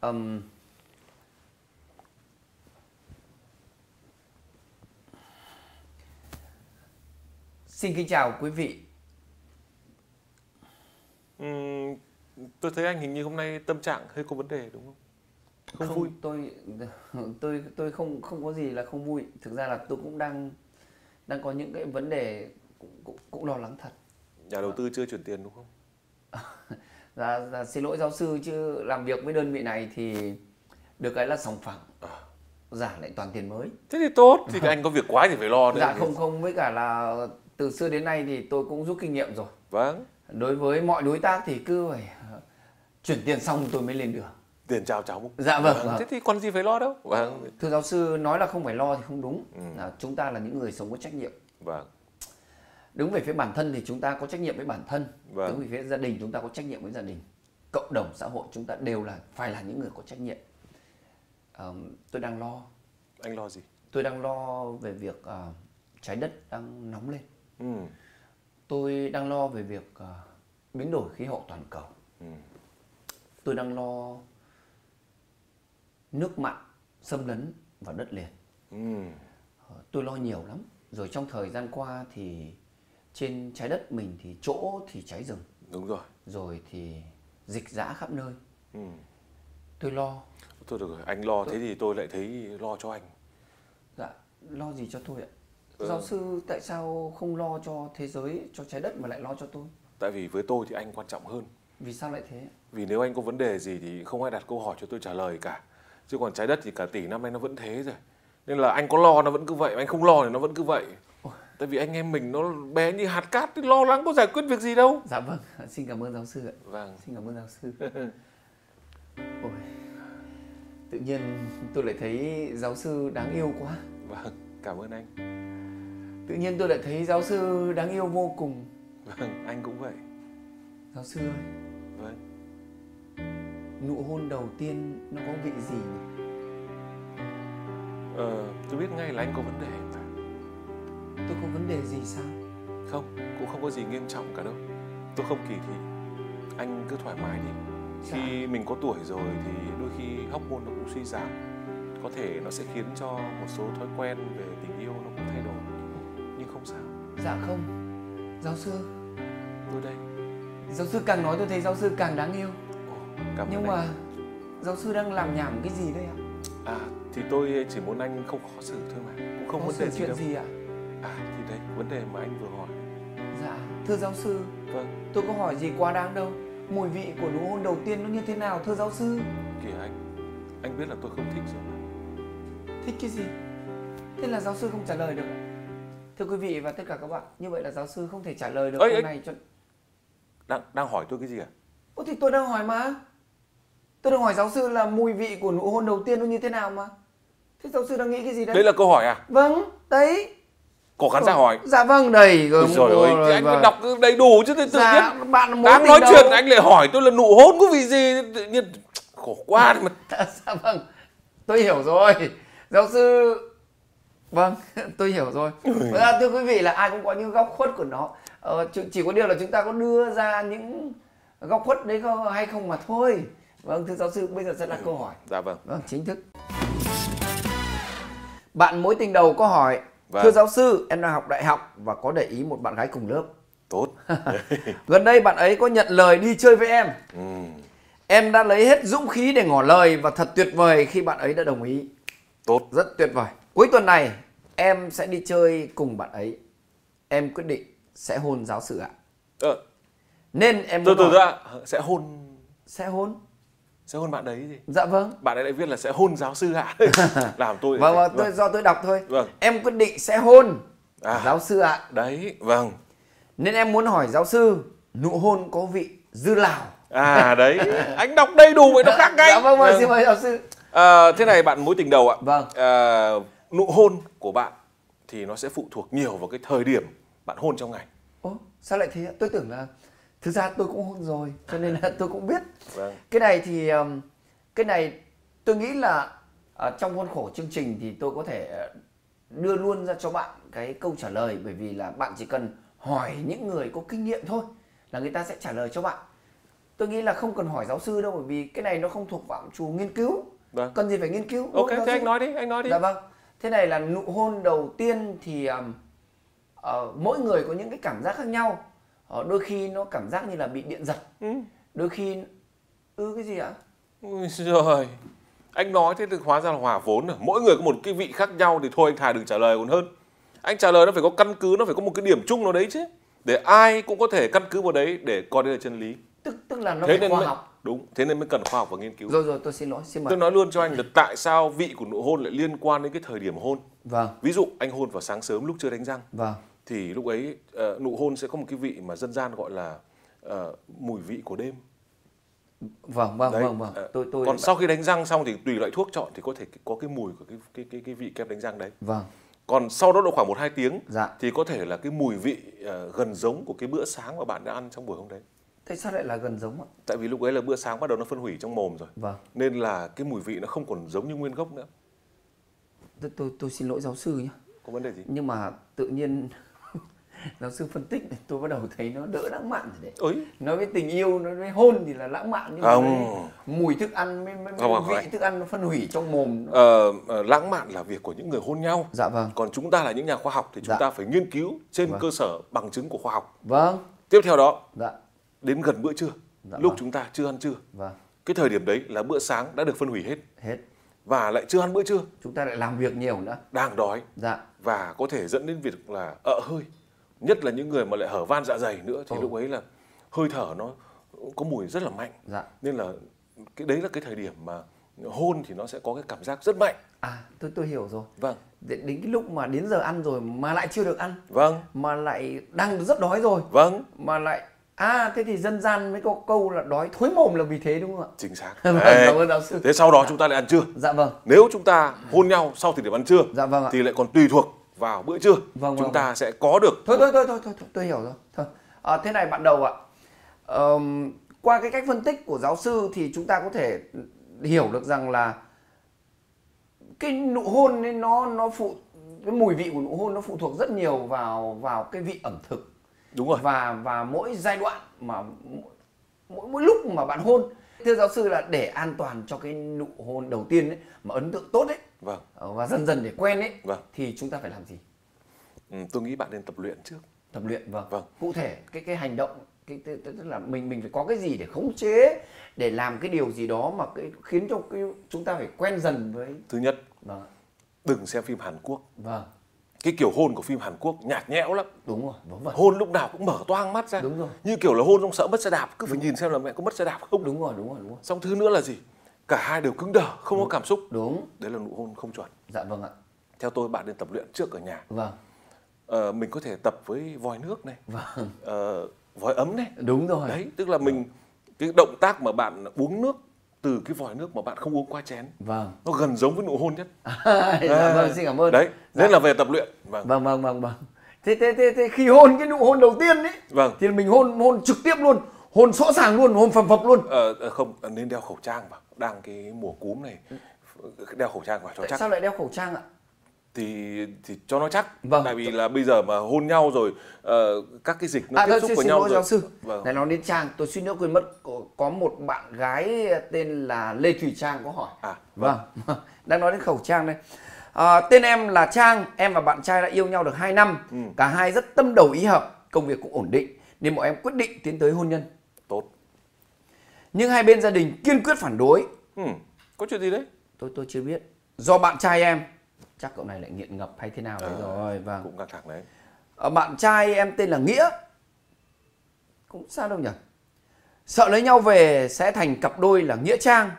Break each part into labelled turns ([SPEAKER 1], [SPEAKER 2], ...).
[SPEAKER 1] Ừm, Xin kính chào quý vị.
[SPEAKER 2] Ừm, tôi thấy anh hình như hôm nay tâm trạng hơi có vấn đề đúng không? Không vui.
[SPEAKER 1] Tôi không có gì là không vui. Thực ra là tôi cũng đang có những cái vấn đề cũng lo lắng thật.
[SPEAKER 2] Nhà đầu tư chưa chuyển tiền đúng không?
[SPEAKER 1] Dạ, xin lỗi giáo sư, chứ làm việc với đơn vị này thì được cái là sòng phẳng, giả lại toàn tiền mới.
[SPEAKER 2] Thế thì tốt, thì anh có việc quá thì phải lo nữa.
[SPEAKER 1] Dạ không, với cả là từ xưa đến nay thì tôi cũng rút kinh nghiệm rồi.
[SPEAKER 2] Vâng.
[SPEAKER 1] Đối với mọi đối tác thì cứ phải chuyển tiền xong tôi mới lên đường.
[SPEAKER 2] Tiền chào cháu.
[SPEAKER 1] Dạ vâng.
[SPEAKER 2] Thế thì còn gì phải lo đâu. Vâng.
[SPEAKER 1] Thưa giáo sư, nói là không phải lo thì không đúng. Chúng ta là những người sống có trách nhiệm.
[SPEAKER 2] Vâng.
[SPEAKER 1] Đứng về phía bản thân thì chúng ta có trách nhiệm với bản thân.
[SPEAKER 2] Vâng.
[SPEAKER 1] Đứng về phía gia đình chúng ta có trách nhiệm với gia đình. Cộng đồng xã hội chúng ta đều phải là những người có trách nhiệm. Tôi đang lo.
[SPEAKER 2] Anh lo gì?
[SPEAKER 1] Tôi đang lo về việc trái đất đang nóng lên.
[SPEAKER 2] Ừ.
[SPEAKER 1] Tôi đang lo về việc biến đổi khí hậu toàn cầu. Tôi đang lo nước mặn xâm lấn vào đất liền. Tôi lo nhiều lắm. Rồi trong thời gian qua thì trên trái đất mình thì chỗ thì cháy rừng.
[SPEAKER 2] Đúng rồi.
[SPEAKER 1] Rồi thì dịch dã khắp nơi. Tôi lo.
[SPEAKER 2] Thôi được rồi, anh lo thế thì tôi lại thấy lo cho anh.
[SPEAKER 1] Dạ, lo gì cho tôi ạ? Giáo sư tại sao không lo cho thế giới, cho trái đất mà lại lo cho tôi?
[SPEAKER 2] Tại vì với tôi thì anh quan trọng hơn.
[SPEAKER 1] Vì sao lại thế?
[SPEAKER 2] Vì nếu anh có vấn đề gì thì không ai đặt câu hỏi cho tôi trả lời cả. Chứ còn trái đất thì cả tỷ năm nay nó vẫn thế rồi. Nên là anh có lo nó vẫn cứ vậy, anh không lo thì nó vẫn cứ vậy. Tại vì anh em mình nó bé như hạt cát, thì lo lắng có giải quyết việc gì đâu.
[SPEAKER 1] Dạ vâng, xin cảm ơn giáo sư ạ.
[SPEAKER 2] Vâng.
[SPEAKER 1] Xin cảm ơn giáo sư. Ôi, tự nhiên tôi lại thấy giáo sư đáng yêu quá.
[SPEAKER 2] Vâng, cảm ơn anh.
[SPEAKER 1] Tự nhiên tôi lại thấy giáo sư đáng yêu vô cùng.
[SPEAKER 2] Vâng, anh cũng vậy.
[SPEAKER 1] Giáo sư ơi.
[SPEAKER 2] Vâng.
[SPEAKER 1] Nụ hôn đầu tiên nó có vị gì nhỉ?
[SPEAKER 2] Tôi biết ngay là anh có vấn đề.
[SPEAKER 1] Tôi có vấn đề gì sao?
[SPEAKER 2] Không, cũng không có gì nghiêm trọng cả đâu. Tôi không kỳ thị. Anh cứ thoải mái đi. Khi mình có tuổi rồi thì đôi khi hormone nó cũng suy giảm. Có thể nó sẽ khiến cho một số thói quen về tình yêu nó cũng thay đổi. Nhưng không sao.
[SPEAKER 1] Dạ không. Giáo sư.
[SPEAKER 2] Tôi đây.
[SPEAKER 1] Giáo sư càng nói tôi thấy giáo sư càng đáng yêu. Nhưng mà giáo sư đang làm nhảm cái gì đây ạ?
[SPEAKER 2] Thì tôi chỉ muốn anh không khó xử thôi mà. Cũng không vấn đề gì
[SPEAKER 1] chuyện
[SPEAKER 2] đâu.
[SPEAKER 1] gì ạ?
[SPEAKER 2] Thì đấy, vấn đề mà anh vừa hỏi.
[SPEAKER 1] Dạ, thưa giáo sư.
[SPEAKER 2] Vâng.
[SPEAKER 1] Tôi có hỏi gì quá đáng đâu. Mùi vị của nụ hôn đầu tiên nó như thế nào thưa giáo sư?
[SPEAKER 2] Kìa anh biết là tôi không thích rồi mà.
[SPEAKER 1] Thích cái gì? Thế là giáo sư không trả lời được. Thưa quý vị và tất cả các bạn, như vậy là giáo sư không thể trả lời được câu này cho...
[SPEAKER 2] Đang hỏi tôi cái gì à?
[SPEAKER 1] Thì tôi đang hỏi mà. Tôi đang hỏi giáo sư là mùi vị của nụ hôn đầu tiên nó như thế nào mà. Thế giáo sư đang nghĩ cái gì đấy?
[SPEAKER 2] Đấy là câu hỏi à?
[SPEAKER 1] Vâng, đấy.
[SPEAKER 2] Có khán giả hỏi.
[SPEAKER 1] Dạ vâng, đầy.
[SPEAKER 2] Rồi ơi, thì anh phải đọc đầy đủ chứ. Tự
[SPEAKER 1] dạ,
[SPEAKER 2] nhiên
[SPEAKER 1] bạn
[SPEAKER 2] đang nói chuyện anh lại hỏi tôi là nụ hôn có vị gì. Tự nhiên khổ quá mà.
[SPEAKER 1] Dạ vâng, tôi hiểu rồi. Giáo sư... Vâng, tôi hiểu rồi. Thưa quý vị là ai cũng có những góc khuất của nó. Chỉ có điều là chúng ta có đưa ra những góc khuất đấy hay không mà thôi. Vâng, thưa giáo sư, bây giờ sẽ là câu hỏi.
[SPEAKER 2] Dạ vâng.
[SPEAKER 1] Vâng, chính thức. Bạn mối tình đầu có hỏi.
[SPEAKER 2] Vâng.
[SPEAKER 1] Thưa giáo sư, em đang học đại học và có để ý một bạn gái cùng lớp.
[SPEAKER 2] Tốt.
[SPEAKER 1] Gần đây bạn ấy có nhận lời đi chơi với em. Em đã lấy hết dũng khí để ngỏ lời và thật tuyệt vời khi bạn ấy đã đồng ý.
[SPEAKER 2] Tốt.
[SPEAKER 1] Rất tuyệt vời. Cuối tuần này em sẽ đi chơi cùng bạn ấy. Em quyết định sẽ hôn giáo sư ạ. Nên em
[SPEAKER 2] từ sẽ hôn.
[SPEAKER 1] Sẽ hôn.
[SPEAKER 2] Sẽ hôn bạn đấy gì?
[SPEAKER 1] Dạ vâng.
[SPEAKER 2] Bạn ấy lại viết là sẽ hôn giáo sư ạ. Làm tôi.
[SPEAKER 1] Vâng, do tôi đọc thôi.
[SPEAKER 2] Vâng.
[SPEAKER 1] Em quyết định sẽ hôn giáo sư ạ.
[SPEAKER 2] Đấy, vâng.
[SPEAKER 1] Nên em muốn hỏi giáo sư, nụ hôn có vị dư lào.
[SPEAKER 2] Đấy, anh đọc đầy đủ vậy nó khác ngay.
[SPEAKER 1] Dạ vâng, xin mời giáo sư.
[SPEAKER 2] Thế này bạn mối tình đầu ạ.
[SPEAKER 1] Vâng.
[SPEAKER 2] Nụ hôn của bạn thì nó sẽ phụ thuộc nhiều vào cái thời điểm bạn hôn trong ngày.
[SPEAKER 1] Sao lại thế? Tôi tưởng là thực ra tôi cũng hôn rồi, cho nên là tôi cũng biết.
[SPEAKER 2] Vâng.
[SPEAKER 1] Cái này tôi nghĩ là trong khuôn khổ chương trình thì tôi có thể đưa luôn ra cho bạn cái câu trả lời, bởi vì là bạn chỉ cần hỏi những người có kinh nghiệm thôi là người ta sẽ trả lời cho bạn. tôi nghĩ là không cần hỏi giáo sư đâu, bởi vì cái này nó không thuộc phạm trù nghiên cứu.
[SPEAKER 2] Vâng.
[SPEAKER 1] Cần gì phải nghiên cứu.
[SPEAKER 2] Ok, thế anh nói đi.
[SPEAKER 1] Dạ vâng. Thế này là nụ hôn đầu tiên thì mỗi người có những cái cảm giác khác nhau. Đôi khi nó cảm giác như là bị điện giật. Đôi khi cái gì ạ?
[SPEAKER 2] Ui giời, anh nói thế thì hóa ra là hòa vốn rồi. Mỗi người có một cái vị khác nhau thì thôi anh thà đừng trả lời còn hơn. Anh trả lời nó phải có căn cứ, nó phải có một cái điểm chung nào đấy chứ, để ai cũng có thể căn cứ vào đấy để coi đây là chân lý.
[SPEAKER 1] Tức là nó phải khoa học.
[SPEAKER 2] Đúng, thế nên mới cần khoa học và nghiên cứu.
[SPEAKER 1] Rồi tôi xin lỗi, xin mời.
[SPEAKER 2] Tôi nói luôn cho anh là tại sao vị của nụ hôn lại liên quan đến cái thời điểm hôn.
[SPEAKER 1] Vâng.
[SPEAKER 2] Ví dụ anh hôn vào sáng sớm lúc chưa đánh răng.
[SPEAKER 1] Vâng.
[SPEAKER 2] Thì lúc ấy nụ hôn sẽ có một cái vị mà dân gian gọi là mùi vị của đêm.
[SPEAKER 1] Vâng. Tôi
[SPEAKER 2] Còn sau khi đánh răng xong thì tùy loại thuốc chọn thì có thể có cái mùi của cái vị kem đánh răng đấy.
[SPEAKER 1] Vâng.
[SPEAKER 2] Còn sau đó độ khoảng 1-2 tiếng
[SPEAKER 1] dạ.
[SPEAKER 2] thì có thể là cái mùi vị gần giống của cái bữa sáng mà bạn đã ăn trong buổi hôm đấy.
[SPEAKER 1] Thế sao lại là gần giống ạ?
[SPEAKER 2] Tại vì lúc ấy là bữa sáng bắt đầu nó phân hủy trong mồm rồi.
[SPEAKER 1] Vâng.
[SPEAKER 2] Nên là cái mùi vị nó không còn giống như nguyên gốc nữa.
[SPEAKER 1] Tôi xin lỗi giáo sư nhé.
[SPEAKER 2] Có vấn đề gì?
[SPEAKER 1] Nhưng mà tự nhiên giáo sư phân tích này, tôi bắt đầu thấy nó đỡ lãng mạn rồi đấy.
[SPEAKER 2] Ôi.
[SPEAKER 1] Nói với tình yêu, nói với hôn thì là lãng mạn, nhưng mà mùi thức ăn, vị thức ăn nó phân hủy trong mồm.
[SPEAKER 2] Lãng mạn là việc của những người hôn nhau.
[SPEAKER 1] Dạ vâng.
[SPEAKER 2] Còn chúng ta là những nhà khoa học thì chúng ta phải nghiên cứu trên cơ sở bằng chứng của khoa học.
[SPEAKER 1] Vâng.
[SPEAKER 2] Tiếp theo đó,
[SPEAKER 1] đến
[SPEAKER 2] gần bữa trưa, lúc chúng ta chưa ăn trưa.
[SPEAKER 1] Vâng.
[SPEAKER 2] Cái thời điểm đấy là bữa sáng đã được phân hủy hết. Và lại chưa ăn bữa trưa.
[SPEAKER 1] Chúng ta lại làm việc nhiều nữa.
[SPEAKER 2] Đang đói. Và có thể dẫn đến việc là hơi. Nhất là những người mà lại hở van dạ dày nữa thì lúc ấy là hơi thở nó có mùi rất là mạnh. Nên là cái đấy là cái thời điểm mà hôn thì nó sẽ có cái cảm giác rất mạnh.
[SPEAKER 1] Tôi hiểu rồi.
[SPEAKER 2] Vâng.
[SPEAKER 1] Đến cái lúc mà đến giờ ăn rồi mà lại chưa được ăn.
[SPEAKER 2] Vâng.
[SPEAKER 1] Mà lại đang rất đói rồi.
[SPEAKER 2] Vâng.
[SPEAKER 1] Mà lại thế thì dân gian mới có câu là đói thối mồm là vì thế, đúng không ạ?
[SPEAKER 2] Chính xác.
[SPEAKER 1] Cảm ơn giáo sư.
[SPEAKER 2] Thế sau đó chúng ta lại ăn trưa.
[SPEAKER 1] Dạ vâng.
[SPEAKER 2] Nếu chúng ta hôn nhau sau thời điểm ăn trưa thì lại còn tùy thuộc vào bữa trưa. Chúng ta sẽ có được.
[SPEAKER 1] Thôi tôi hiểu rồi. Thôi. Thế này bạn đầu ạ. Qua cái cách phân tích của giáo sư thì chúng ta có thể hiểu được rằng là cái nụ hôn ấy cái mùi vị của nụ hôn nó phụ thuộc rất nhiều vào cái vị ẩm thực.
[SPEAKER 2] Đúng rồi.
[SPEAKER 1] Và mỗi giai đoạn mà mỗi lúc mà bạn hôn. Thưa giáo sư là để an toàn cho cái nụ hôn đầu tiên ấy, mà ấn tượng tốt ấy, và dần dần để quen ấy, thì chúng ta phải làm gì?
[SPEAKER 2] Tôi nghĩ bạn nên tập luyện trước.
[SPEAKER 1] Tập luyện, vâng. Cụ thể cái hành động, tức là mình phải có cái gì để khống chế, để làm cái điều gì đó mà khiến cho chúng ta phải quen dần với.
[SPEAKER 2] Thứ nhất, đừng xem phim Hàn Quốc.
[SPEAKER 1] Vâng.
[SPEAKER 2] Cái kiểu hôn của phim Hàn Quốc nhạt nhẽo lắm.
[SPEAKER 1] Đúng rồi.
[SPEAKER 2] Hôn lúc nào cũng mở toang mắt ra.
[SPEAKER 1] Đúng rồi.
[SPEAKER 2] Như kiểu là hôn xong sợ mất xe đạp, cứ phải nhìn xem là mẹ có mất xe đạp không.
[SPEAKER 1] Đúng rồi.
[SPEAKER 2] Xong thứ nữa là gì? Cả hai đều cứng đờ, không có cảm xúc.
[SPEAKER 1] Đúng.
[SPEAKER 2] Đấy là nụ hôn không chuẩn.
[SPEAKER 1] Dạ vâng ạ.
[SPEAKER 2] Theo tôi bạn nên tập luyện trước ở nhà.
[SPEAKER 1] Vâng.
[SPEAKER 2] Mình có thể tập với vòi nước này.
[SPEAKER 1] Vâng.
[SPEAKER 2] Vòi ấm này.
[SPEAKER 1] Đúng rồi.
[SPEAKER 2] Đấy, tức là cái động tác mà bạn uống nước từ cái vòi nước mà bạn không uống qua chén.
[SPEAKER 1] Vâng.
[SPEAKER 2] Nó gần giống với nụ hôn nhất.
[SPEAKER 1] Dạ vâng, xin cảm ơn.
[SPEAKER 2] Đấy, nên là về tập luyện.
[SPEAKER 1] Vâng. Thế khi hôn cái nụ hôn đầu tiên ấy, thì mình hôn trực tiếp luôn, hôn rõ ràng luôn, hôn phập phập luôn.
[SPEAKER 2] Không, nên đeo khẩu trang vào. Đang cái mùa cúm này, đeo khẩu trang vào cho chắc.
[SPEAKER 1] Tại sao lại đeo khẩu trang ạ?
[SPEAKER 2] Thì cho nó chắc. Tại vì là bây giờ mà hôn nhau rồi các cái dịch nó tiếp xúc với nhau rồi.
[SPEAKER 1] Giáo sư. Này nói đến trang, tôi suýt nữa quên mất, có một bạn gái tên là Lê Thùy Trang có hỏi. Vâng. Đang nói đến khẩu trang đây. Tên em là Trang, em và bạn trai đã yêu nhau được 2 năm. Cả hai rất tâm đầu ý hợp, công việc cũng ổn định, nên bọn em quyết định tiến tới hôn nhân.
[SPEAKER 2] Tốt.
[SPEAKER 1] Nhưng hai bên gia đình kiên quyết phản đối.
[SPEAKER 2] Có chuyện gì đấy?
[SPEAKER 1] Tôi chưa biết. Do bạn trai em, chắc cậu này lại nghiện ngập hay thế nào đấy rồi. Vâng.
[SPEAKER 2] Cũng căng thẳng đấy.
[SPEAKER 1] Bạn trai em tên là Nghĩa, cũng sao đâu nhỉ, sợ lấy nhau về sẽ thành cặp đôi là Nghĩa Trang.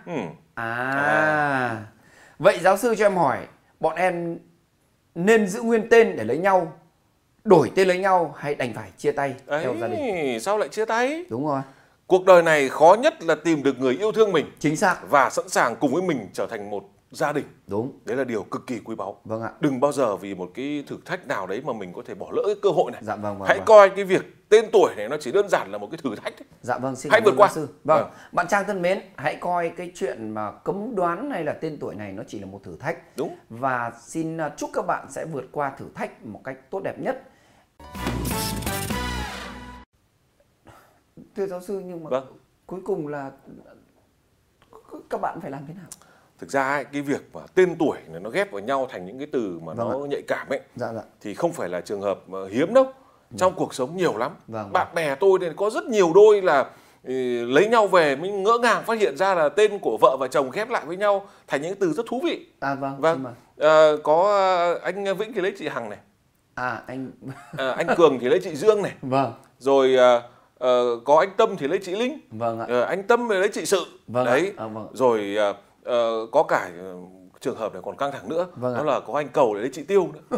[SPEAKER 1] Vậy giáo sư cho em hỏi, bọn em nên giữ nguyên tên để lấy nhau, đổi tên lấy nhau, hay đành phải chia tay theo gia đình?
[SPEAKER 2] Sao lại chia tay?
[SPEAKER 1] Đúng rồi.
[SPEAKER 2] Cuộc đời này khó nhất là tìm được người yêu thương mình.
[SPEAKER 1] Chính xác.
[SPEAKER 2] Và sẵn sàng cùng với mình trở thành một gia đình.
[SPEAKER 1] Đúng.
[SPEAKER 2] Đấy là điều cực kỳ quý báu.
[SPEAKER 1] Vâng ạ.
[SPEAKER 2] Đừng bao giờ vì một cái thử thách nào đấy mà mình có thể bỏ lỡ cái cơ hội này.
[SPEAKER 1] Dạ vâng.
[SPEAKER 2] Hãy coi cái việc tên tuổi này nó chỉ đơn giản là một cái thử thách đấy.
[SPEAKER 1] Dạ vâng, xin
[SPEAKER 2] hãy vượt qua.
[SPEAKER 1] Sư. Vâng. Bạn Trang thân mến, hãy coi cái chuyện mà cấm đoán hay là tên tuổi này nó chỉ là một thử thách.
[SPEAKER 2] Đúng.
[SPEAKER 1] Và xin chúc các bạn sẽ vượt qua thử thách một cách tốt đẹp nhất. Thưa giáo sư, nhưng mà cuối cùng là các bạn phải làm thế nào?
[SPEAKER 2] Thực ra ấy, cái việc mà tên tuổi này nó ghép vào nhau thành những cái từ mà nó nhạy cảm ấy, thì không phải là trường hợp hiếm đâu. Trong cuộc sống nhiều lắm. Bạn bè tôi thì có rất nhiều đôi là lấy nhau về mình ngỡ ngàng phát hiện ra là tên của vợ và chồng ghép lại với nhau thành những từ rất thú vị. Có anh Vĩnh thì lấy chị Hằng này. Anh Cường thì lấy chị Dương này. Rồi có anh Tâm thì lấy chị Linh. Anh Tâm thì lấy chị Sự. Đấy. Rồi có cả trường hợp này còn căng thẳng nữa, đó là có anh Cầu để lấy chị Tiêu nữa.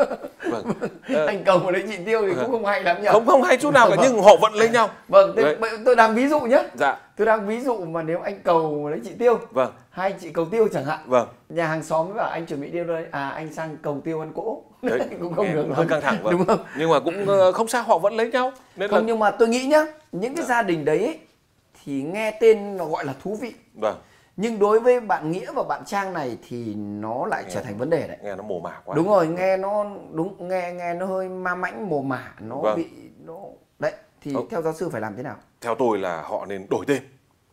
[SPEAKER 1] Anh Cầu lấy chị Tiêu thì cũng không hay lắm nhỉ?
[SPEAKER 2] Không hay chút nào cả, nhưng họ vẫn lấy nhau.
[SPEAKER 1] Tôi đang ví dụ nhé.
[SPEAKER 2] Dạ.
[SPEAKER 1] Tôi đang ví dụ mà nếu anh Cầu lấy chị Tiêu, hai chị Cầu Tiêu chẳng hạn. Nhà hàng xóm mới bảo anh chuẩn bị điêu đây, anh sang Cầu Tiêu ăn cỗ.
[SPEAKER 2] Đấy,
[SPEAKER 1] cũng không được
[SPEAKER 2] hơi căng thẳng,
[SPEAKER 1] đúng không?
[SPEAKER 2] Nhưng mà cũng không sao, họ vẫn lấy nhau. Nên
[SPEAKER 1] không, nhưng mà tôi nghĩ nhá, những cái gia đình đấy ấy, thì nghe tên nó gọi là thú vị. Nhưng đối với bạn Nghĩa và bạn Trang này thì nó lại trở thành vấn đề đấy.
[SPEAKER 2] Nghe nó mồ mả quá.
[SPEAKER 1] Đúng rồi, nghe nó hơi ma mãnh mồ mả, nó bị đấy thì theo giáo sư phải làm thế nào?
[SPEAKER 2] Theo tôi là họ nên đổi tên.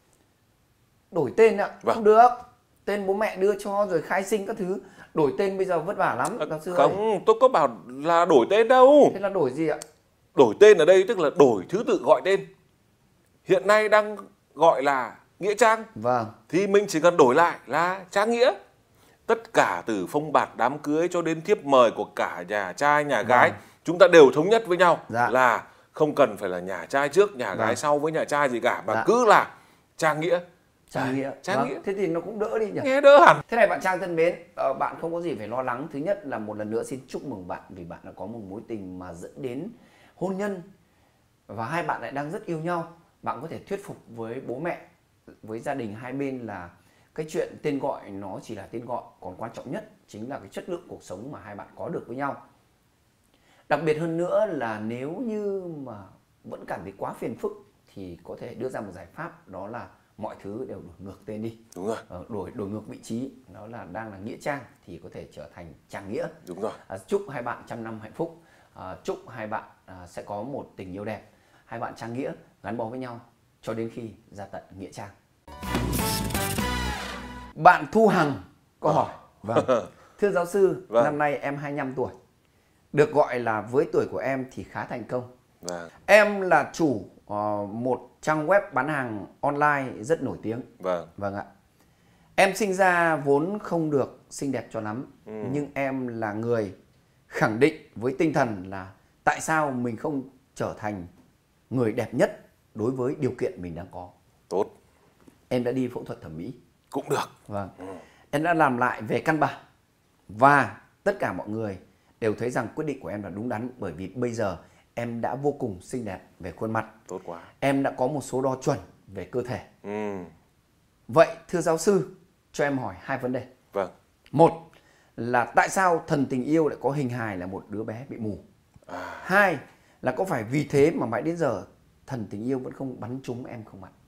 [SPEAKER 1] Đổi tên ạ? Không được. Tên bố mẹ đưa cho rồi khai sinh các thứ. Đổi tên bây giờ vất vả lắm giáo sư
[SPEAKER 2] Không, tôi có bảo là đổi tên đâu.
[SPEAKER 1] Thế là đổi gì ạ?
[SPEAKER 2] Đổi tên ở đây tức là đổi thứ tự gọi tên. Hiện nay đang gọi là Nghĩa Trang. Thì mình chỉ cần đổi lại là Trang Nghĩa. Tất cả từ phong bạt đám cưới cho đến thiếp mời của cả nhà trai, nhà gái, chúng ta đều thống nhất với nhau là không cần phải là nhà trai trước, nhà gái sau với nhà trai gì cả, mà cứ là Trang Nghĩa.
[SPEAKER 1] Trang Nghĩa. Thế thì nó cũng đỡ đi nhỉ?
[SPEAKER 2] Nghe đỡ hẳn.
[SPEAKER 1] Thế này bạn Trang thân mến, bạn không có gì phải lo lắng. Thứ nhất là một lần nữa xin chúc mừng bạn vì bạn đã có một mối tình mà dẫn đến hôn nhân và hai bạn lại đang rất yêu nhau. Bạn có thể thuyết phục với bố mẹ, với gia đình hai bên là cái chuyện tên gọi nó chỉ là tên gọi, còn quan trọng nhất chính là cái chất lượng cuộc sống mà hai bạn có được với nhau. Đặc biệt hơn nữa là nếu như mà vẫn cảm thấy quá phiền phức thì có thể đưa ra một giải pháp, đó là mọi thứ đều đổi ngược tên đi.
[SPEAKER 2] Đúng rồi.
[SPEAKER 1] Đổi ngược vị trí, đó là đang là Nghĩa Trang thì có thể trở thành Trang Nghĩa.
[SPEAKER 2] Đúng rồi.
[SPEAKER 1] Chúc hai bạn trăm năm hạnh phúc. Chúc hai bạn sẽ có một tình yêu đẹp. Hai bạn Trang Nghĩa gắn bó với nhau cho đến khi ra tận Nghĩa Trang. Bạn Thu Hằng có hỏi. Thưa giáo sư, năm nay em 25 tuổi. Được gọi là với tuổi của em thì khá thành công. Em là chủ một trang web bán hàng online rất nổi tiếng. Vâng ạ. Em sinh ra vốn không được xinh đẹp cho lắm. Nhưng em là người khẳng định với tinh thần là tại sao mình không trở thành người đẹp nhất đối với điều kiện mình đang có.
[SPEAKER 2] Tốt.
[SPEAKER 1] Em đã đi phẫu thuật thẩm mỹ.
[SPEAKER 2] Cũng được.
[SPEAKER 1] Em đã làm lại về căn bản. Và tất cả mọi người đều thấy rằng quyết định của em là đúng đắn, bởi vì bây giờ em đã vô cùng xinh đẹp về khuôn mặt.
[SPEAKER 2] Tốt quá.
[SPEAKER 1] Em đã có một số đo chuẩn về cơ thể. Vậy thưa giáo sư, cho em hỏi hai vấn đề. Một là tại sao thần tình yêu lại có hình hài là một đứa bé bị mù? Hai là có phải vì thế mà mãi đến giờ thần tình yêu vẫn không bắn trúng em không bạn?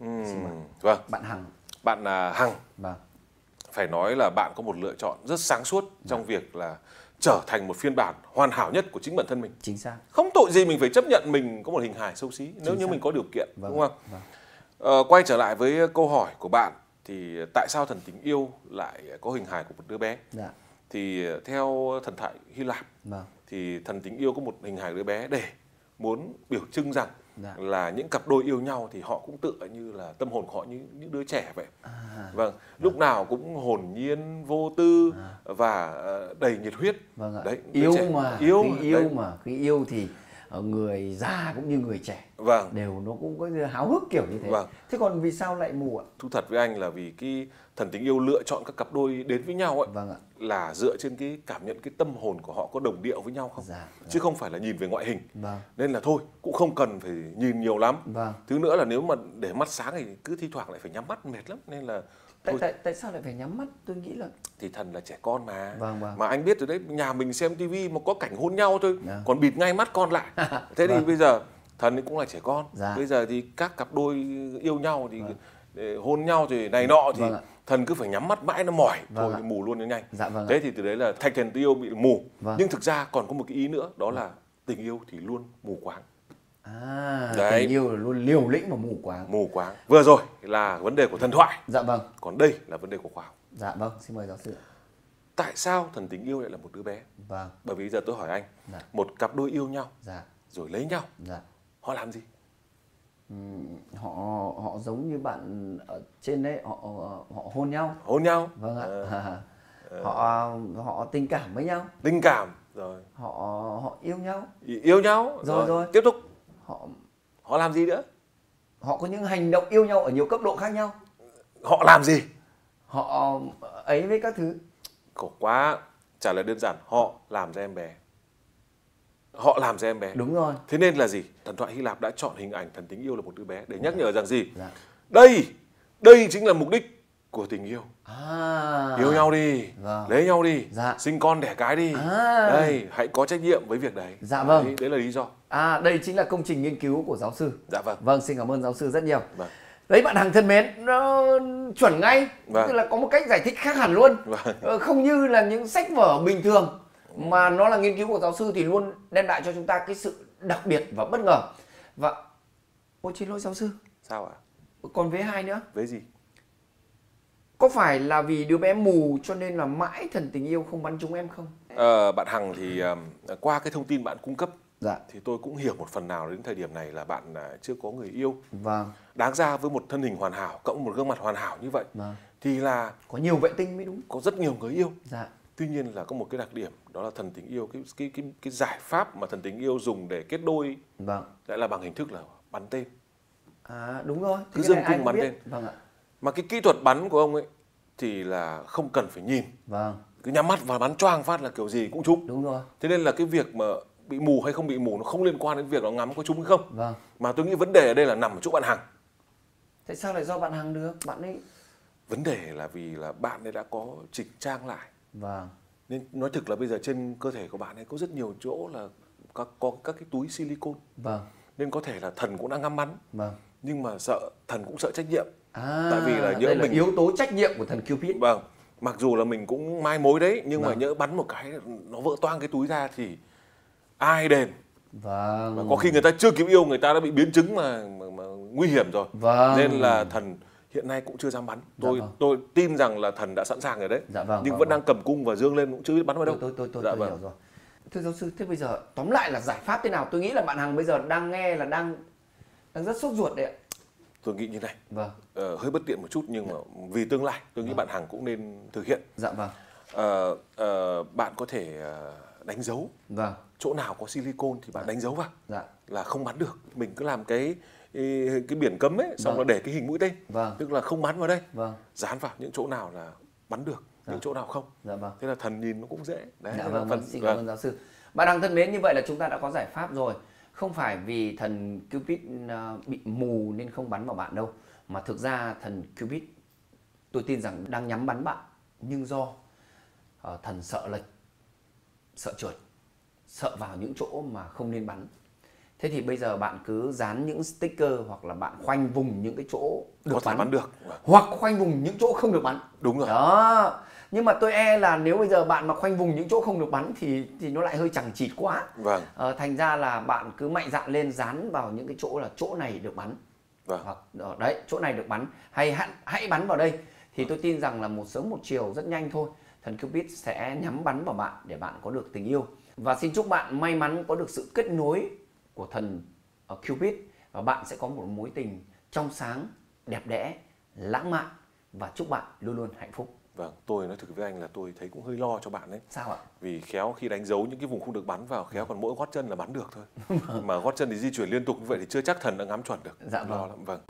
[SPEAKER 1] Bạn Hằng.
[SPEAKER 2] Bạn Hằng. Phải nói là bạn có một lựa chọn rất sáng suốt trong việc là trở thành một phiên bản hoàn hảo nhất của chính bản thân mình.
[SPEAKER 1] Chính xác.
[SPEAKER 2] Không tội gì mình phải chấp nhận mình có một hình hài xấu xí nếu như mình có điều kiện, đúng không? Quay trở lại với câu hỏi của bạn thì tại sao thần tình yêu lại có hình hài của một đứa bé? Thì theo thần thoại Hy Lạp thì thần tình yêu có một hình hài đứa bé để muốn biểu trưng rằng là những cặp đôi yêu nhau thì họ cũng tựa như là tâm hồn họ như những đứa trẻ vậy. Lúc nào cũng hồn nhiên, vô tư và đầy nhiệt huyết.
[SPEAKER 1] Đấy, yêu mà. Khi yêu thì người già cũng như người trẻ đều nó cũng có háo hức kiểu như thế. Thế còn vì sao lại mù ạ?
[SPEAKER 2] Thú thật với anh là vì cái thần tình yêu lựa chọn các cặp đôi đến với nhau ấy là dựa trên cái cảm nhận cái tâm hồn của họ có đồng điệu với nhau không, chứ không phải là nhìn về ngoại hình. Nên là thôi cũng không cần phải nhìn nhiều lắm. Thứ nữa là nếu mà để mắt sáng thì cứ thi thoảng lại phải nhắm mắt mệt lắm, nên là
[SPEAKER 1] tại sao lại phải nhắm mắt? Tôi nghĩ là
[SPEAKER 2] thì thần là trẻ con mà. Mà anh biết rồi đấy, nhà mình xem tivi mà có cảnh hôn nhau thôi còn bịt ngay mắt con lại. Thế thì bây giờ thần ấy cũng là trẻ con. Bây giờ thì các cặp đôi yêu nhau thì để hôn nhau thì này nọ thì thần cứ phải nhắm mắt mãi nó mỏi thôi thì mù luôn nó nhanh. Thế thì từ đấy là thành thần yêu bị mù. Nhưng thực ra còn có một cái ý nữa, đó là tình yêu thì luôn mù quáng. Đấy.
[SPEAKER 1] Tình yêu là luôn liều lĩnh và mù quáng.
[SPEAKER 2] Mù quáng. Vừa rồi là vấn đề của thần thoại.
[SPEAKER 1] Dạ vâng.
[SPEAKER 2] Còn đây là vấn đề của khoa học.
[SPEAKER 1] Dạ vâng, xin mời giáo sư.
[SPEAKER 2] Tại sao thần tình yêu lại là một đứa bé?
[SPEAKER 1] Vâng.
[SPEAKER 2] Bởi vì giờ tôi hỏi anh,
[SPEAKER 1] Dạ.
[SPEAKER 2] một cặp đôi yêu nhau,
[SPEAKER 1] Dạ.
[SPEAKER 2] rồi lấy nhau,
[SPEAKER 1] Dạ.
[SPEAKER 2] họ làm gì?
[SPEAKER 1] Họ giống như bạn ở trên đấy, họ hôn nhau.
[SPEAKER 2] Hôn nhau.
[SPEAKER 1] Vâng ạ. Họ tình cảm với nhau.
[SPEAKER 2] Tình cảm. Rồi.
[SPEAKER 1] Họ yêu nhau.
[SPEAKER 2] Yêu nhau.
[SPEAKER 1] Rồi.
[SPEAKER 2] Tiếp tục. Họ làm gì nữa?
[SPEAKER 1] Họ có những hành động yêu nhau ở nhiều cấp độ khác nhau.
[SPEAKER 2] Họ làm gì?
[SPEAKER 1] Họ ấy với các thứ.
[SPEAKER 2] Khổ quá. Trả lời đơn giản, họ làm ra em bé. Họ làm ra em bé.
[SPEAKER 1] Đúng rồi.
[SPEAKER 2] Thế nên là gì? Thần thoại Hy Lạp đã chọn hình ảnh thần tình yêu là một đứa bé để nhắc nhở rằng gì?
[SPEAKER 1] Dạ.
[SPEAKER 2] Đây chính là mục đích của tình yêu. Yêu nhau đi,
[SPEAKER 1] Vâng.
[SPEAKER 2] lấy nhau đi,
[SPEAKER 1] Dạ.
[SPEAKER 2] sinh con đẻ cái đi. Đây, hãy có trách nhiệm với việc đấy.
[SPEAKER 1] Dạ vâng.
[SPEAKER 2] Đấy là lý do.
[SPEAKER 1] Đây chính là công trình nghiên cứu của giáo sư.
[SPEAKER 2] Dạ vâng.
[SPEAKER 1] Vâng, xin cảm ơn giáo sư rất nhiều.
[SPEAKER 2] Vâng.
[SPEAKER 1] Đấy, bạn Hằng thân mến, nó chuẩn ngay.
[SPEAKER 2] Vâng.
[SPEAKER 1] Tức là có một cách giải thích khác hẳn luôn.
[SPEAKER 2] Vâng.
[SPEAKER 1] Không như là những sách vở bình thường, mà nó là nghiên cứu của giáo sư thì luôn đem lại cho chúng ta cái sự đặc biệt và bất ngờ. Và ôi xin lỗi giáo sư,
[SPEAKER 2] Sao ạ?
[SPEAKER 1] còn vế 2 nữa.
[SPEAKER 2] Với gì?
[SPEAKER 1] Có phải là vì đứa bé mù cho nên là mãi thần tình yêu không bắn trúng em không?
[SPEAKER 2] Bạn Hằng thì qua cái thông tin bạn cung cấp,
[SPEAKER 1] Dạ.
[SPEAKER 2] thì tôi cũng hiểu một phần nào đến thời điểm này là bạn chưa có người yêu.
[SPEAKER 1] Vâng.
[SPEAKER 2] Đáng ra với một thân hình hoàn hảo cộng một gương mặt hoàn hảo như vậy,
[SPEAKER 1] Vâng.
[SPEAKER 2] thì là
[SPEAKER 1] Có nhiều vệ tinh mới đúng.
[SPEAKER 2] có rất nhiều người yêu.
[SPEAKER 1] Dạ.
[SPEAKER 2] Tuy nhiên là có một cái đặc điểm, đó là thần tình yêu, cái giải pháp mà thần tình yêu dùng để kết đôi
[SPEAKER 1] Vâng.
[SPEAKER 2] lại là bằng hình thức là bắn tên.
[SPEAKER 1] Đúng rồi.
[SPEAKER 2] Cứ
[SPEAKER 1] Cái
[SPEAKER 2] dương
[SPEAKER 1] này ai
[SPEAKER 2] cung
[SPEAKER 1] cũng
[SPEAKER 2] bắn
[SPEAKER 1] biết.
[SPEAKER 2] tên.
[SPEAKER 1] Vâng ạ.
[SPEAKER 2] Mà cái kỹ thuật bắn của ông ấy thì là không cần phải nhìn,
[SPEAKER 1] Vâng.
[SPEAKER 2] cứ nhắm mắt và bắn choang phát là kiểu gì cũng trúng.
[SPEAKER 1] Đúng rồi.
[SPEAKER 2] Thế nên là cái việc mà bị mù hay không bị mù nó không liên quan đến việc nó ngắm có trúng hay không.
[SPEAKER 1] Vâng.
[SPEAKER 2] Mà tôi nghĩ vấn đề ở đây là nằm ở chỗ bạn Hằng.
[SPEAKER 1] Tại sao lại do bạn Hằng được? Bạn ấy.
[SPEAKER 2] Vấn đề là vì là bạn ấy đã có chỉnh trang lại.
[SPEAKER 1] Vâng.
[SPEAKER 2] Nên nói thực là bây giờ trên cơ thể của bạn ấy có rất nhiều chỗ là có các cái túi silicon.
[SPEAKER 1] Vâng.
[SPEAKER 2] Nên có thể là thần cũng đang ngắm bắn.
[SPEAKER 1] Vâng.
[SPEAKER 2] Nhưng mà thần cũng sợ trách nhiệm. Tại vì là nhỡ
[SPEAKER 1] đây là
[SPEAKER 2] mình
[SPEAKER 1] yếu tố trách nhiệm của thần Cupid.
[SPEAKER 2] Vâng. Mặc dù là mình cũng mai mối đấy, nhưng mà
[SPEAKER 1] Vâng.
[SPEAKER 2] nhỡ bắn một cái nó vỡ toang cái túi ra thì ai đền.
[SPEAKER 1] Vâng.
[SPEAKER 2] Và có khi người ta chưa kịp yêu, người ta đã bị biến chứng mà nguy hiểm rồi.
[SPEAKER 1] Vâng.
[SPEAKER 2] Nên là thần hiện nay cũng chưa dám bắn. Tôi tin rằng là thần đã sẵn sàng rồi đấy.
[SPEAKER 1] Dạ vâng.
[SPEAKER 2] Nhưng
[SPEAKER 1] vâng,
[SPEAKER 2] vẫn đang cầm cung và dương lên, cũng chưa biết bắn vào đâu.
[SPEAKER 1] Tôi
[SPEAKER 2] Dạ
[SPEAKER 1] hiểu rồi. Thưa giáo sư, thế bây giờ tóm lại là giải pháp thế nào? Tôi nghĩ là bạn Hằng bây giờ đang nghe là đang rất sốt ruột đấy ạ.
[SPEAKER 2] Tôi nghĩ như này.
[SPEAKER 1] Vâng.
[SPEAKER 2] Hơi bất tiện một chút nhưng mà vì tương lai tôi nghĩ bạn Hằng cũng nên thực hiện.
[SPEAKER 1] Dạ vâng.
[SPEAKER 2] Bạn có thể đánh dấu.
[SPEAKER 1] Vâng.
[SPEAKER 2] Chỗ nào có silicon thì bạn đánh dấu vào.
[SPEAKER 1] Dạ.
[SPEAKER 2] Là không bắn được. Mình cứ làm cái biển cấm ấy, xong
[SPEAKER 1] Vâng.
[SPEAKER 2] là để cái hình mũi tên.
[SPEAKER 1] Vâng.
[SPEAKER 2] Tức là không bắn vào đây.
[SPEAKER 1] Vâng.
[SPEAKER 2] Dán vào những chỗ nào là bắn được, những chỗ nào không.
[SPEAKER 1] Dạ vâng.
[SPEAKER 2] Thế là thần nhìn nó cũng dễ. Đấy,
[SPEAKER 1] Dạ vâng, xin cảm ơn giáo sư. Bạn Hằng thân mến, như vậy là chúng ta đã có giải pháp rồi. Không phải vì thần Cupid bị mù nên không bắn vào bạn đâu, mà thực ra thần Cupid tôi tin rằng đang nhắm bắn bạn, nhưng do thần sợ lệch, sợ trượt, sợ vào những chỗ mà không nên bắn. Thế thì bây giờ bạn cứ dán những sticker hoặc là bạn khoanh vùng những cái chỗ được
[SPEAKER 2] có thể bắn được.
[SPEAKER 1] hoặc khoanh vùng những chỗ không được bắn.
[SPEAKER 2] Đúng rồi.
[SPEAKER 1] Đó. Nhưng mà tôi e là nếu bây giờ bạn mà khoanh vùng những chỗ không được bắn thì nó lại hơi chằng chịt quá.
[SPEAKER 2] Vâng.
[SPEAKER 1] Thành ra là bạn cứ mạnh dạn lên dán vào những cái chỗ là chỗ này được bắn.
[SPEAKER 2] Vâng.
[SPEAKER 1] Hoặc đấy, chỗ này được bắn, hay hãy bắn vào đây. Thì tôi tin rằng là một sớm một chiều rất nhanh thôi, thần Cupid sẽ nhắm bắn vào bạn để bạn có được tình yêu. Và xin chúc bạn may mắn có được sự kết nối của thần Cupid, và bạn sẽ có một mối tình trong sáng, đẹp đẽ, lãng mạn, và chúc bạn luôn luôn hạnh phúc.
[SPEAKER 2] Vâng, tôi nói thực với anh là tôi thấy cũng hơi lo cho bạn đấy.
[SPEAKER 1] Sao ạ?
[SPEAKER 2] Vì khéo khi đánh dấu những cái vùng không được bắn vào, khéo còn mỗi gót chân là bắn được thôi. Mà gót chân thì di chuyển liên tục như vậy thì chưa chắc thần đã ngắm chuẩn được.
[SPEAKER 1] Dạ vâng.
[SPEAKER 2] Lo lắm. Vâng.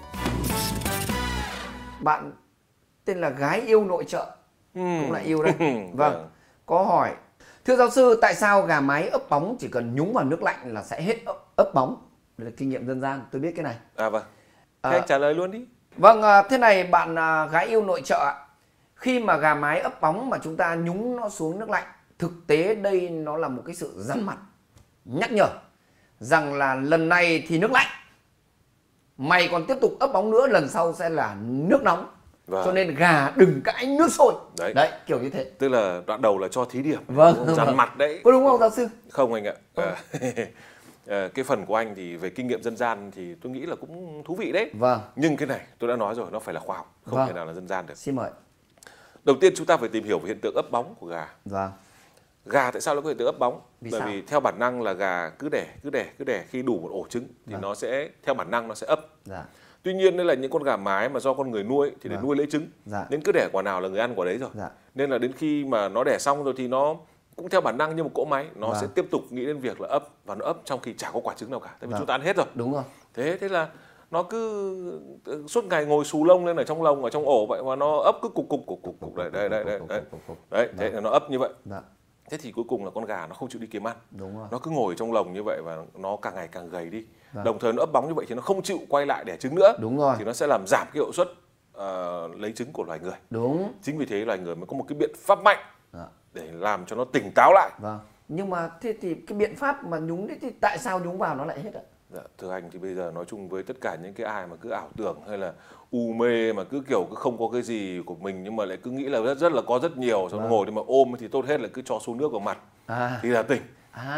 [SPEAKER 1] Bạn tên là Gái Yêu Nội Trợ, cũng là yêu đấy. Vâng. Có hỏi: thưa giáo sư, tại sao gà mái ấp bóng chỉ cần nhúng vào nước lạnh là sẽ hết ấp bóng? Đây là kinh nghiệm dân gian, tôi biết cái này.
[SPEAKER 2] Vâng. Thế anh trả lời luôn đi.
[SPEAKER 1] Vâng, thế này bạn Gái Yêu Nội Trợ ạ. Khi mà gà mái ấp bóng mà chúng ta nhúng nó xuống nước lạnh, thực tế đây nó là một cái sự dằn mặt, nhắc nhở rằng là lần này thì nước lạnh, mày còn tiếp tục ấp bóng nữa, lần sau sẽ là nước nóng.
[SPEAKER 2] Vâng.
[SPEAKER 1] Cho nên gà đừng cãi nước sôi.
[SPEAKER 2] Đấy,
[SPEAKER 1] kiểu như thế.
[SPEAKER 2] Tức là đoạn đầu là cho thí điểm.
[SPEAKER 1] Vâng.
[SPEAKER 2] Dằn mặt đấy.
[SPEAKER 1] Có đúng không giáo sư?
[SPEAKER 2] Không anh ạ. cái phần của anh thì về kinh nghiệm dân gian thì tôi nghĩ là cũng thú vị đấy.
[SPEAKER 1] Vâng.
[SPEAKER 2] Nhưng cái này tôi đã nói rồi, nó phải là khoa học, không thể nào là dân gian được.
[SPEAKER 1] Xin mời.
[SPEAKER 2] Đầu tiên chúng ta phải tìm hiểu về hiện tượng ấp bóng của gà.
[SPEAKER 1] Vâng.
[SPEAKER 2] Gà tại sao nó có hiện tượng ấp bóng? Bởi
[SPEAKER 1] sao?
[SPEAKER 2] vì theo bản năng là gà cứ đẻ khi đủ một ổ trứng thì nó sẽ theo bản năng nó sẽ ấp.
[SPEAKER 1] Dạ.
[SPEAKER 2] Tuy nhiên đây là những con gà mái mà do con người nuôi thì để nuôi lấy trứng.
[SPEAKER 1] Dạ.
[SPEAKER 2] Nên cứ đẻ quả nào là người ăn quả đấy rồi.
[SPEAKER 1] Dạ.
[SPEAKER 2] Nên là đến khi mà nó đẻ xong rồi thì nó cũng theo bản năng như một cỗ máy, nó sẽ tiếp tục nghĩ đến việc là ấp, và nó ấp trong khi chả có quả trứng nào cả, tại vì chúng ta ăn hết rồi.
[SPEAKER 1] Đúng rồi.
[SPEAKER 2] Thế là nó cứ suốt ngày ngồi xù lông lên ở trong lồng, ở trong ổ vậy, và nó ấp cứ cục đây. Đấy, thế là nó ấp như vậy. Thế thì cuối cùng là con gà nó không chịu đi kiếm ăn.
[SPEAKER 1] Đúng rồi.
[SPEAKER 2] Nó cứ ngồi trong lồng như vậy và nó càng ngày càng gầy đi. Đồng thời nó ấp bóng như vậy thì nó không chịu quay lại đẻ trứng nữa.
[SPEAKER 1] Đúng rồi.
[SPEAKER 2] Thì nó sẽ làm giảm cái hiệu suất lấy trứng của loài người.
[SPEAKER 1] Đúng.
[SPEAKER 2] Chính vì thế loài người mới có một cái biện pháp mạnh để làm cho nó tỉnh táo lại.
[SPEAKER 1] Vâng. Nhưng mà thế thì cái biện pháp mà nhúng đấy thì tại sao nhúng vào nó lại hết ạ?
[SPEAKER 2] Dạ, thưa anh thì bây giờ nói chung với tất cả những cái ai mà cứ ảo tưởng hay là u mê mà cứ kiểu cứ không có cái gì của mình nhưng mà lại cứ nghĩ là rất là có rất nhiều, xong ngồi thì mà ôm thì tốt hết là cứ cho xuống nước vào mặt thì là tỉnh.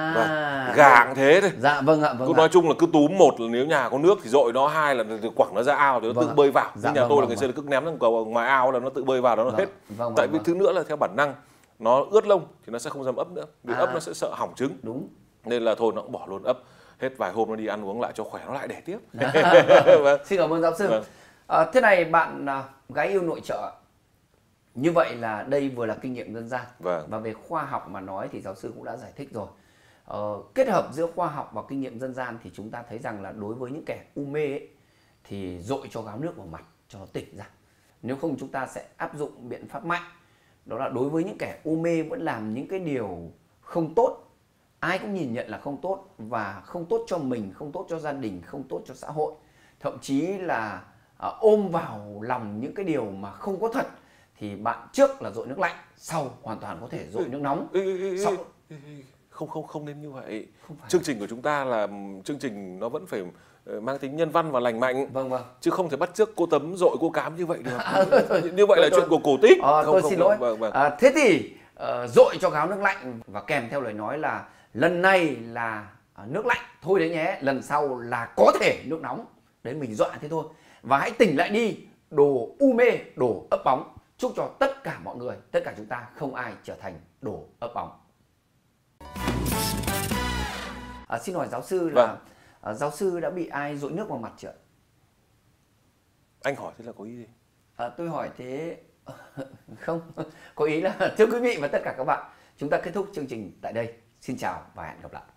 [SPEAKER 2] Gà cũng thế thôi.
[SPEAKER 1] Dạ vâng ạ.
[SPEAKER 2] Cứ nói chung là cứ túm, một là nếu nhà có nước thì dội nó, hai là quẳng nó ra ao thì nó tự bơi vào.
[SPEAKER 1] Dạ,
[SPEAKER 2] nhà tôi là ngày xưa là cứ ném nó ngoài ao là nó tự bơi vào đó nó hết. Tại vì thứ nữa là theo bản năng nó ướt lông thì nó sẽ không dám ấp nữa, vì ấp nó sẽ sợ hỏng trứng.
[SPEAKER 1] Đúng.
[SPEAKER 2] Nên là thôi nó cũng bỏ luôn ấp. Hết vài hôm nó đi ăn uống lại cho khỏe nó lại đẻ tiếp.
[SPEAKER 1] Xin cảm ơn giáo sư. Thế này bạn gái yêu nội trợ, như vậy là đây vừa là kinh nghiệm dân gian và về khoa học mà nói thì giáo sư cũng đã giải thích rồi. Kết hợp giữa khoa học và kinh nghiệm dân gian thì chúng ta thấy rằng là đối với những kẻ u mê ấy, thì dội cho gáo nước vào mặt cho nó tỉnh ra. Nếu không chúng ta sẽ áp dụng biện pháp mạnh, đó là đối với những kẻ u mê vẫn làm những cái điều không tốt, ai cũng nhìn nhận là không tốt, và không tốt cho mình, không tốt cho gia đình, không tốt cho xã hội, thậm chí là ôm vào lòng những cái điều mà không có thật, thì bạn trước là dội nước lạnh, sau hoàn toàn có thể dội nước nóng.
[SPEAKER 2] Không nên như vậy. Chương trình của chúng ta là chương trình nó vẫn phải mang tính nhân văn và lành mạnh.
[SPEAKER 1] Vâng.
[SPEAKER 2] Chứ không thể bắt chước cô Tấm dội cô Cám như vậy được. Như vậy là chuyện của cổ tích.
[SPEAKER 1] Tôi xin lỗi. Thế thì dội cho gáo nước lạnh và kèm theo lời nói là lần này là nước lạnh thôi đấy nhé, lần sau là có thể nước nóng. Đấy, mình dọa thế thôi. Và hãy tỉnh lại đi, đồ u mê, đồ ấp bóng. Chúc cho tất cả mọi người, tất cả chúng ta không ai trở thành đồ ấp bóng. Xin hỏi giáo sư là giáo sư đã bị ai dội nước vào mặt chưa?
[SPEAKER 2] Anh hỏi thế là có ý gì?
[SPEAKER 1] Tôi hỏi thế không, có ý là thưa quý vị và tất cả các bạn, chúng ta kết thúc chương trình tại đây. Xin chào và hẹn gặp lại.